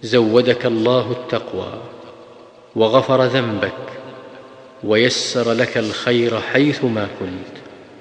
زودك الله التقوى وغفر ذنبك ويسر لك الخير حيثما كنت.